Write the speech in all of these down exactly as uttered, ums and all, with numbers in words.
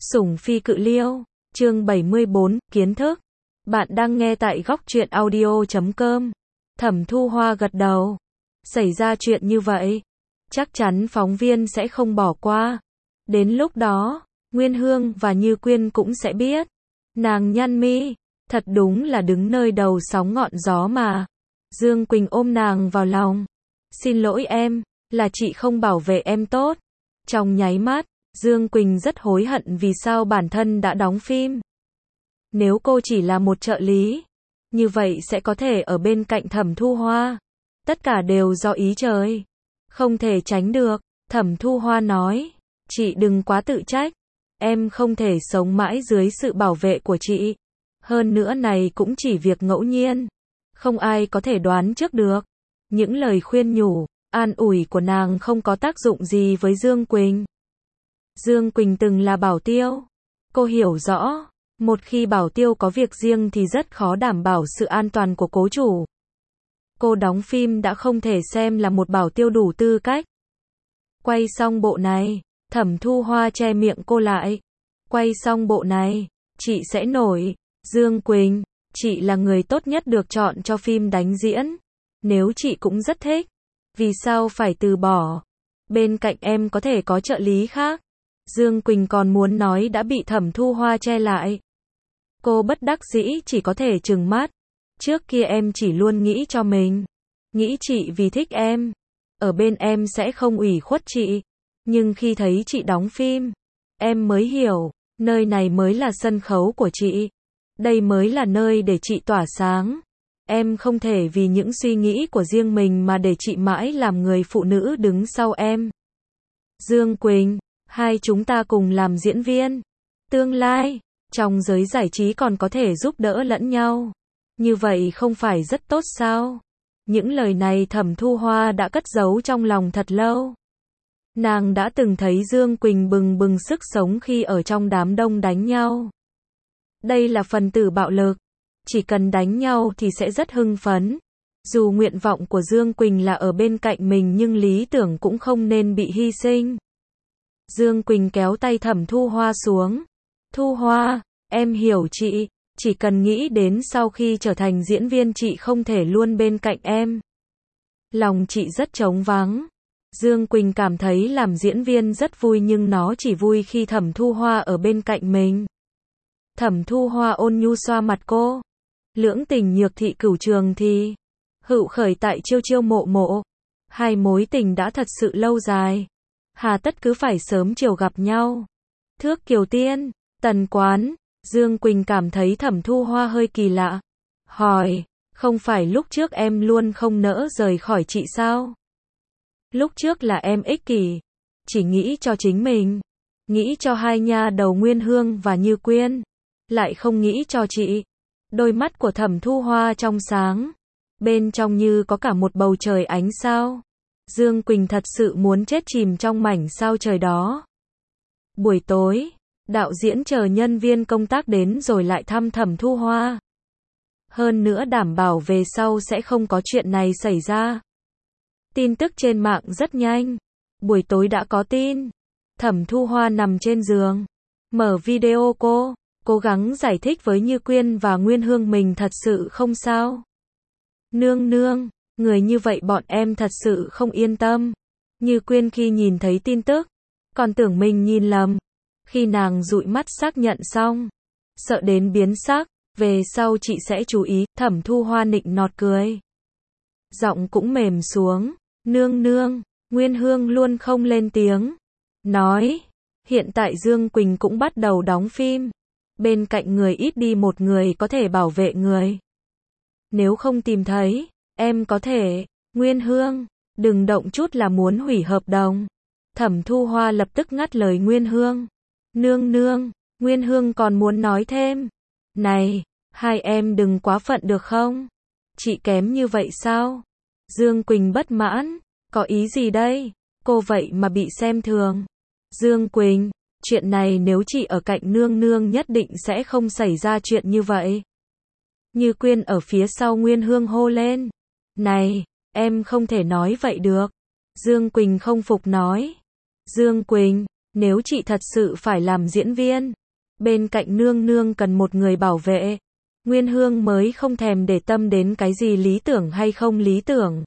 Sủng phi cự liêu, chương bảy mươi bốn, kiến thức. Bạn đang nghe tại góc truyện audio chấm com. Thẩm Thu Hoa gật đầu. Xảy ra chuyện như vậy, chắc chắn phóng viên sẽ không bỏ qua. Đến lúc đó, Nguyên Hương và Như Quyên cũng sẽ biết. Nàng nhăn mi, thật đúng là đứng nơi đầu sóng ngọn gió mà. Dương Quỳnh ôm nàng vào lòng. Xin lỗi em, là chị không bảo vệ em tốt. Trong nháy mắt, Dương Quỳnh rất hối hận vì sao bản thân đã đóng phim. Nếu cô chỉ là một trợ lý, như vậy sẽ có thể ở bên cạnh Thẩm Thu Hoa. Tất cả đều do ý trời. Không thể tránh được. Thẩm Thu Hoa nói, chị đừng quá tự trách. Em không thể sống mãi dưới sự bảo vệ của chị. Hơn nữa này cũng chỉ việc ngẫu nhiên. Không ai có thể đoán trước được. Những lời khuyên nhủ, an ủi của nàng không có tác dụng gì với Dương Quỳnh. Dương Quỳnh từng là bảo tiêu. Cô hiểu rõ, một khi bảo tiêu có việc riêng thì rất khó đảm bảo sự an toàn của cố chủ. Cô đóng phim đã không thể xem là một bảo tiêu đủ tư cách. Quay xong bộ này, Thẩm Thu Hoa che miệng cô lại. Quay xong bộ này, chị sẽ nổi. Dương Quỳnh, chị là người tốt nhất được chọn cho phim đánh diễn. Nếu chị cũng rất thích, vì sao phải từ bỏ? Bên cạnh em có thể có trợ lý khác. Dương Quỳnh còn muốn nói đã bị Thẩm Thu Hoa che lại. Cô bất đắc dĩ chỉ có thể trừng mắt. Trước kia em chỉ luôn nghĩ cho mình. Nghĩ chị vì thích em. Ở bên em sẽ không ủy khuất chị. Nhưng khi thấy chị đóng phim, em mới hiểu, nơi này mới là sân khấu của chị. Đây mới là nơi để chị tỏa sáng. Em không thể vì những suy nghĩ của riêng mình mà để chị mãi làm người phụ nữ đứng sau em. Dương Quỳnh, hai chúng ta cùng làm diễn viên. Tương lai, trong giới giải trí còn có thể giúp đỡ lẫn nhau. Như vậy không phải rất tốt sao? Những lời này Thẩm Thu Hoa đã cất giấu trong lòng thật lâu. Nàng đã từng thấy Dương Quỳnh bừng bừng sức sống khi ở trong đám đông đánh nhau. Đây là phần tử bạo lực. Chỉ cần đánh nhau thì sẽ rất hưng phấn. Dù nguyện vọng của Dương Quỳnh là ở bên cạnh mình nhưng lý tưởng cũng không nên bị hy sinh. Dương Quỳnh kéo tay Thẩm Thu Hoa xuống. Thu Hoa, em hiểu chị. Chỉ cần nghĩ đến sau khi trở thành diễn viên chị không thể luôn bên cạnh em. Lòng chị rất trống vắng. Dương Quỳnh cảm thấy làm diễn viên rất vui nhưng nó chỉ vui khi Thẩm Thu Hoa ở bên cạnh mình. Thẩm Thu Hoa ôn nhu xoa mặt cô. Lưỡng tình nhược thị cửu trường thì hữu khởi tại chiêu chiêu mộ mộ. Hai mối tình đã thật sự lâu dài. Hà tất cứ phải sớm chiều gặp nhau. Thước Kiều Tiên, Tần Quán. Dương Quỳnh cảm thấy Thẩm Thu Hoa hơi kỳ lạ. Hỏi, không phải lúc trước em luôn không nỡ rời khỏi chị sao? Lúc trước là em ích kỷ. Chỉ nghĩ cho chính mình. Nghĩ cho hai nha đầu Nguyên Hương và Như Quyên. Lại không nghĩ cho chị. Đôi mắt của Thẩm Thu Hoa trong sáng. Bên trong như có cả một bầu trời ánh sao. Dương Quỳnh thật sự muốn chết chìm trong mảnh sao trời đó. Buổi tối, đạo diễn chờ nhân viên công tác đến rồi lại thăm Thẩm Thu Hoa. Hơn nữa đảm bảo về sau sẽ không có chuyện này xảy ra. Tin tức trên mạng rất nhanh. Buổi tối đã có tin. Thẩm Thu Hoa nằm trên giường. Mở video cô. Cố gắng giải thích với Như Quyên và Nguyên Hương mình thật sự không sao. Nương nương, người như vậy bọn em thật sự không yên tâm. Như Quyên khi nhìn thấy tin tức, còn tưởng mình nhìn lầm. Khi nàng dụi mắt xác nhận xong, sợ đến biến sắc, về sau chị sẽ chú ý. Thẩm Thu Hoa nịnh nọt cười. Giọng cũng mềm xuống. Nương nương, Nguyên Hương luôn không lên tiếng. Nói, hiện tại Dương Quỳnh cũng bắt đầu đóng phim. Bên cạnh người ít đi một người có thể bảo vệ người. Nếu không tìm thấy, em có thể. Nguyên Hương, đừng động chút là muốn hủy hợp đồng. Thẩm Thu Hoa lập tức ngắt lời Nguyên Hương. Nương nương, Nguyên Hương còn muốn nói thêm. Này, hai em đừng quá phận được không? Chị kém như vậy sao? Dương Quỳnh bất mãn. Có ý gì đây? Cô vậy mà bị xem thường. Dương Quỳnh, chuyện này nếu chị ở cạnh nương nương nhất định sẽ không xảy ra chuyện như vậy. Như Quyên ở phía sau Nguyên Hương hô lên. Này, em không thể nói vậy được. Dương Quỳnh không phục nói. Dương Quỳnh, Nếu chị thật sự phải làm diễn viên, bên cạnh nương nương cần một người bảo vệ. Nguyên Hương mới không thèm để tâm đến cái gì lý tưởng hay không lý tưởng.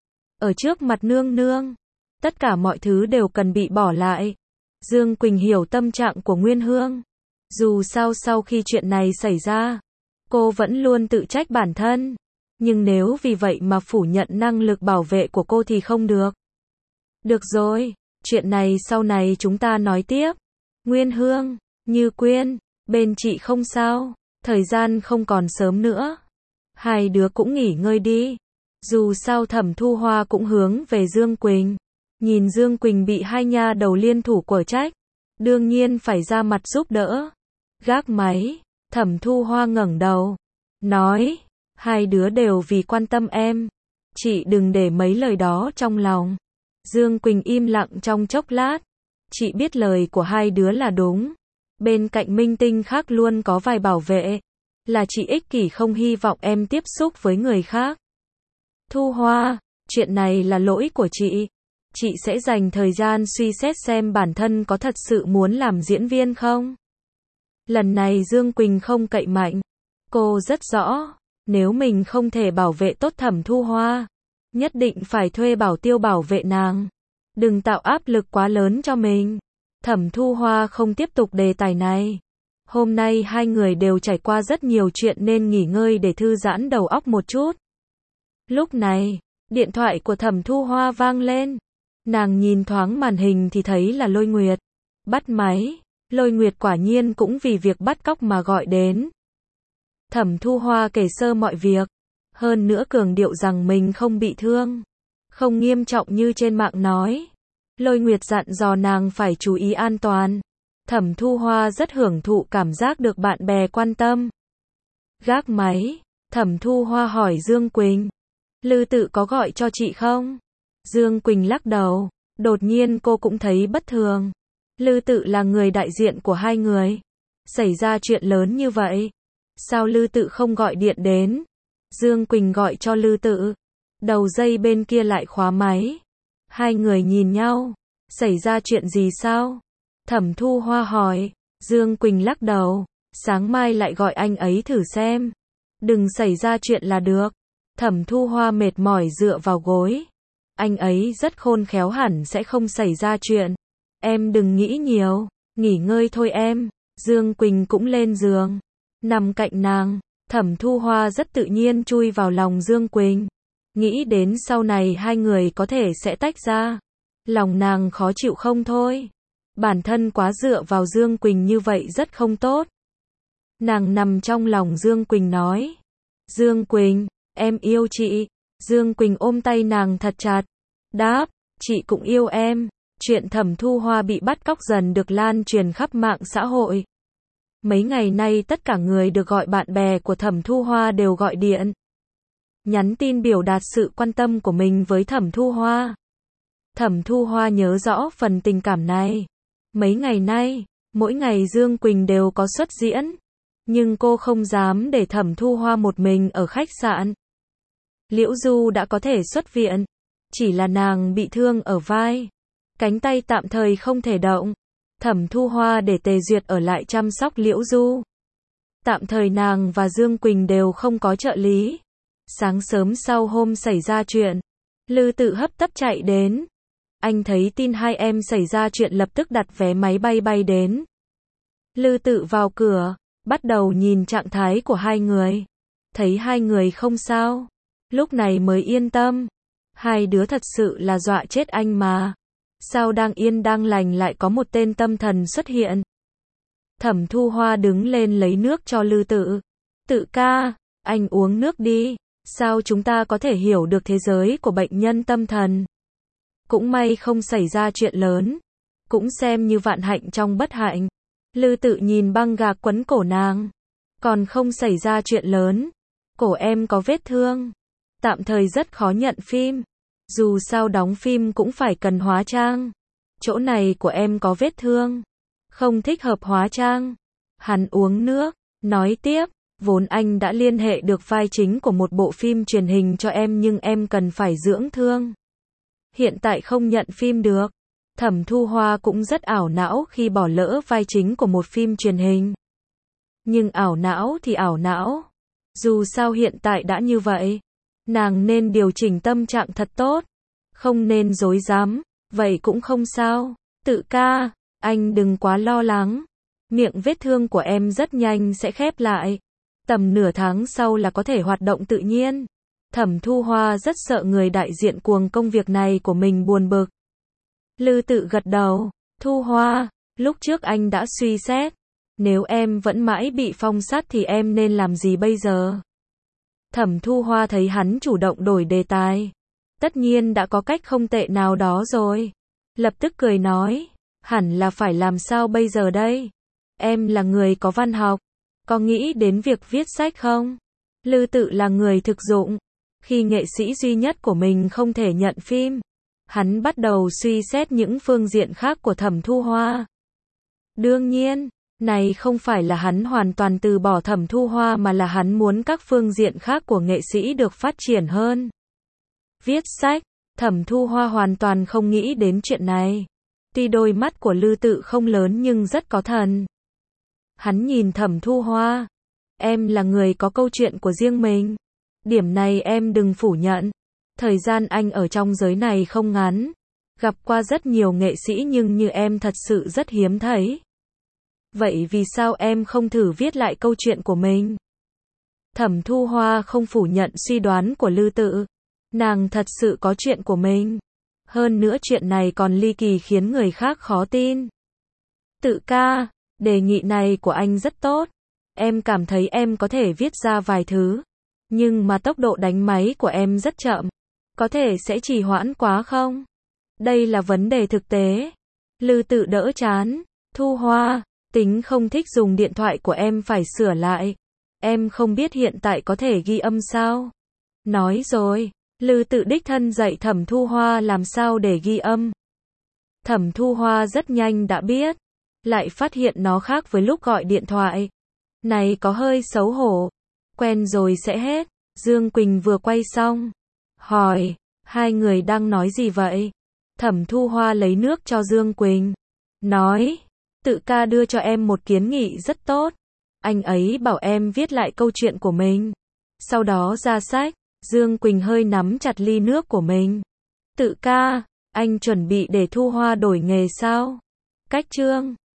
Ở trước mặt nương nương, tất cả mọi thứ đều cần bị bỏ lại. Dương Quỳnh hiểu tâm trạng của Nguyên Hương. Dù sao sau khi chuyện này xảy ra, cô vẫn luôn tự trách bản thân. Nhưng nếu vì vậy mà phủ nhận năng lực bảo vệ của cô thì không được. Được rồi, chuyện này sau này chúng ta nói tiếp. Nguyên Hương, Như Quyên, bên chị không sao, thời gian không còn sớm nữa. Hai đứa cũng nghỉ ngơi đi. Dù sao Thẩm Thu Hoa cũng hướng về Dương Quỳnh. Nhìn Dương Quỳnh bị hai nha đầu liên thủ quở trách, đương nhiên phải ra mặt giúp đỡ. Gác máy, Thẩm Thu Hoa ngẩng đầu, nói, hai đứa đều vì quan tâm em. Chị đừng để mấy lời đó trong lòng. Dương Quỳnh im lặng trong chốc lát. Chị biết lời của hai đứa là đúng. Bên cạnh minh tinh khác luôn có vài bảo vệ. Là chị ích kỷ không hy vọng em tiếp xúc với người khác. Thu Hoa, chuyện này là lỗi của chị. Chị sẽ dành thời gian suy xét xem bản thân có thật sự muốn làm diễn viên không. Lần này Dương Quỳnh không cậy mạnh. Cô rất rõ, nếu mình không thể bảo vệ tốt Thẩm Thu Hoa, nhất định phải thuê bảo tiêu bảo vệ nàng. Đừng tạo áp lực quá lớn cho mình. Thẩm Thu Hoa không tiếp tục đề tài này. Hôm nay hai người đều trải qua rất nhiều chuyện nên nghỉ ngơi để thư giãn đầu óc một chút. Lúc này, điện thoại của Thẩm Thu Hoa vang lên. Nàng nhìn thoáng màn hình thì thấy là Lôi Nguyệt. Bắt máy, Lôi Nguyệt quả nhiên cũng vì việc bắt cóc mà gọi đến. Thẩm Thu Hoa kể sơ mọi việc, hơn nữa cường điệu rằng mình không bị thương, không nghiêm trọng như trên mạng nói. Lôi Nguyệt dặn dò nàng phải chú ý an toàn. Thẩm Thu Hoa rất hưởng thụ cảm giác được bạn bè quan tâm. Gác máy, Thẩm Thu Hoa hỏi Dương Quỳnh, Lư Tự có gọi cho chị không? Dương Quỳnh lắc đầu, đột nhiên cô cũng thấy bất thường. Lư Tự là người đại diện của hai người. Xảy ra chuyện lớn như vậy, sao Lư Tự không gọi điện đến? Dương Quỳnh gọi cho Lư Tự. Đầu dây bên kia lại khóa máy. Hai người nhìn nhau. Xảy ra chuyện gì sao? Thẩm Thu Hoa hỏi. Dương Quỳnh lắc đầu. Sáng mai lại gọi anh ấy thử xem. Đừng xảy ra chuyện là được. Thẩm Thu Hoa mệt mỏi dựa vào gối. Anh ấy rất khôn khéo, hẳn sẽ không xảy ra chuyện. Em đừng nghĩ nhiều. Nghỉ ngơi thôi em. Dương Quỳnh cũng lên giường. Nằm cạnh nàng. Thẩm Thu Hoa rất tự nhiên chui vào lòng Dương Quỳnh. Nghĩ đến sau này hai người có thể sẽ tách ra. Lòng nàng khó chịu không thôi. Bản thân quá dựa vào Dương Quỳnh như vậy rất không tốt. Nàng nằm trong lòng Dương Quỳnh nói. Dương Quỳnh, em yêu chị. Dương Quỳnh ôm tay nàng thật chặt. Đáp, chị cũng yêu em. Chuyện Thẩm Thu Hoa bị bắt cóc dần được lan truyền khắp mạng xã hội. Mấy ngày nay tất cả người được gọi bạn bè của Thẩm Thu Hoa đều gọi điện, nhắn tin biểu đạt sự quan tâm của mình với Thẩm Thu Hoa. Thẩm Thu Hoa nhớ rõ phần tình cảm này. Mấy ngày nay, mỗi ngày Dương Quỳnh đều có xuất diễn, nhưng cô không dám để Thẩm Thu Hoa một mình ở khách sạn. Liễu Du đã có thể xuất viện, chỉ là nàng bị thương ở vai, cánh tay tạm thời không thể động. Thẩm Thu Hoa để Tề Duyệt ở lại chăm sóc Liễu Du. Tạm thời nàng và Dương Quỳnh đều không có trợ lý. Sáng sớm sau hôm xảy ra chuyện, Lư Tự hấp tấp chạy đến. Anh thấy tin hai em xảy ra chuyện lập tức đặt vé máy bay bay đến. Lư Tự vào cửa, bắt đầu nhìn trạng thái của hai người. Thấy hai người không sao, lúc này mới yên tâm. Hai đứa thật sự là dọa chết anh mà. Sao đang yên đang lành lại có một tên tâm thần xuất hiện? Thẩm Thu Hoa đứng lên lấy nước cho Lư Tự. Tự ca, anh uống nước đi. Sao chúng ta có thể hiểu được thế giới của bệnh nhân tâm thần? Cũng may không xảy ra chuyện lớn. Cũng xem như vạn hạnh trong bất hạnh. Lư Tự nhìn băng gạc quấn cổ nàng. Còn không xảy ra chuyện lớn. Cổ em có vết thương. Tạm thời rất khó nhận phim. Dù sao đóng phim cũng phải cần hóa trang. Chỗ này của em có vết thương. Không thích hợp hóa trang. Hắn uống nước, nói tiếp. Vốn anh đã liên hệ được vai chính của một bộ phim truyền hình cho em nhưng em cần phải dưỡng thương. Hiện tại không nhận phim được. Thẩm Thu Hoa cũng rất ảo não khi bỏ lỡ vai chính của một phim truyền hình. Nhưng ảo não thì ảo não. Dù sao hiện tại đã như vậy, nàng nên điều chỉnh tâm trạng thật tốt. Không nên dối dám, vậy cũng không sao. Tự ca, anh đừng quá lo lắng. Miệng vết thương của em rất nhanh sẽ khép lại. Tầm nửa tháng sau là có thể hoạt động tự nhiên. Thẩm Thu Hoa rất sợ người đại diện cuồng công việc này của mình buồn bực. Lư Tự gật đầu. Thu Hoa, lúc trước anh đã suy xét. Nếu em vẫn mãi bị phong sát thì em nên làm gì bây giờ? Thẩm Thu Hoa thấy hắn chủ động đổi đề tài. Tất nhiên đã có cách không tệ nào đó rồi. Lập tức cười nói. Hẳn là phải làm sao bây giờ đây? Em là người có văn học. Có nghĩ đến việc viết sách không? Lư Tự là người thực dụng. Khi nghệ sĩ duy nhất của mình không thể nhận phim, hắn bắt đầu suy xét những phương diện khác của Thẩm Thu Hoa. Đương nhiên, này không phải là hắn hoàn toàn từ bỏ Thẩm Thu Hoa mà là hắn muốn các phương diện khác của nghệ sĩ được phát triển hơn. Viết sách, Thẩm Thu Hoa hoàn toàn không nghĩ đến chuyện này. Tuy đôi mắt của Lư Tự không lớn nhưng rất có thần. Hắn nhìn Thẩm Thu Hoa. Em là người có câu chuyện của riêng mình. Điểm này em đừng phủ nhận. Thời gian anh ở trong giới này không ngắn. Gặp qua rất nhiều nghệ sĩ nhưng như em thật sự rất hiếm thấy. Vậy vì sao em không thử viết lại câu chuyện của mình? Thẩm Thu Hoa không phủ nhận suy đoán của Lư Tự. Nàng thật sự có chuyện của mình. Hơn nữa chuyện này còn ly kỳ khiến người khác khó tin. Tự ca, đề nghị này của anh rất tốt. Em cảm thấy em có thể viết ra vài thứ. Nhưng mà tốc độ đánh máy của em rất chậm. Có thể sẽ trì hoãn quá không? Đây là vấn đề thực tế. Lư Tự đỡ chán. Thu Hoa, tính không thích dùng điện thoại của em phải sửa lại. Em không biết hiện tại có thể ghi âm sao? Nói rồi, Lư Tự đích thân dạy Thẩm Thu Hoa làm sao để ghi âm. Thẩm Thu Hoa rất nhanh đã biết. Lại phát hiện nó khác với lúc gọi điện thoại. Này có hơi xấu hổ. Quen rồi sẽ hết. Dương Quỳnh vừa quay xong. Hỏi, hai người đang nói gì vậy? Thẩm Thu Hoa lấy nước cho Dương Quỳnh. Nói, Tự ca đưa cho em một kiến nghị rất tốt. Anh ấy bảo em viết lại câu chuyện của mình. Sau đó ra sách. Dương Quỳnh hơi nắm chặt ly nước của mình. Tự ca, anh chuẩn bị để Thu Hoa đổi nghề sao? Cách chương